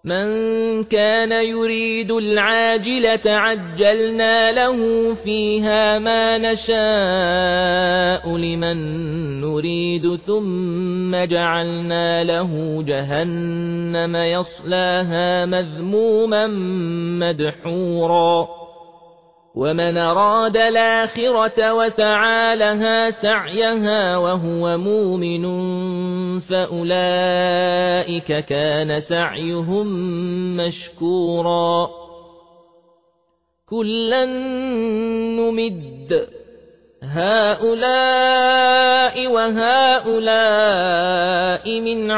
من كان يريد العاجلة عجلنا له فيها ما نشاء لمن نريد ثم جعلنا له جهنم يصلاها مذموما مدحورا ومن أراد الآخرة وسعى لها سعيها وهو مؤمن فأولئك كان سعيهم مشكورا كلا نمد هؤلاء وهؤلاء من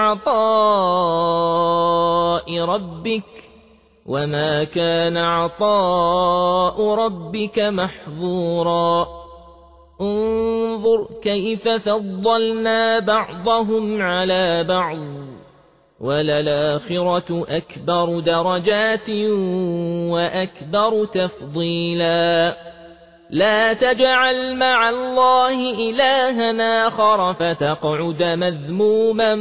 عطاء ربك وما كان عطاء ربك محظورا انظر كيف فضلنا بعضهم على بعض وللآخرة أكبر درجات وأكبر تفضيلا لا تجعل مع الله إلها آخر فتقعد مذموما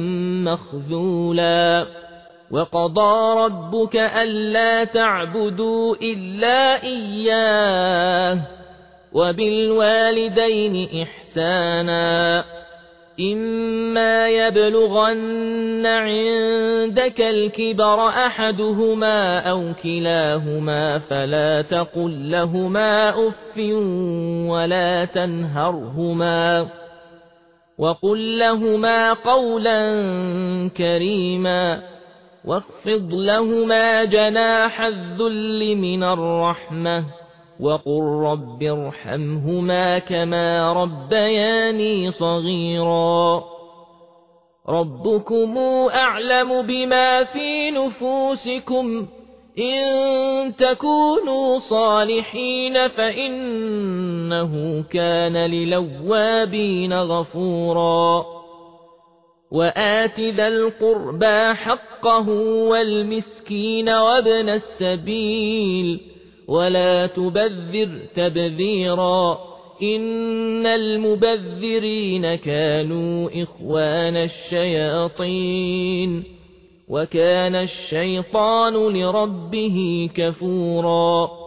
مخذولا وقضى ربك ألا تعبدوا إلا إياه وبالوالدين إحسانا إما يبلغن عندك الكبر أحدهما أو كلاهما فلا تقل لهما أف ولا تنهرهما وقل لهما قولا كريما واخفض لهما جناح الذل من الرحمة وقل رب ارحمهما كما ربياني صغيرا ربكم أعلم بما في نفوسكم إن تكونوا صالحين فإنه كان للأوابين غفورا وآت ذا القربى حقه والمسكين وابن السبيل ولا تبذر تبذيرا إن المبذرين كانوا إخوان الشياطين وكان الشيطان لربه كفورا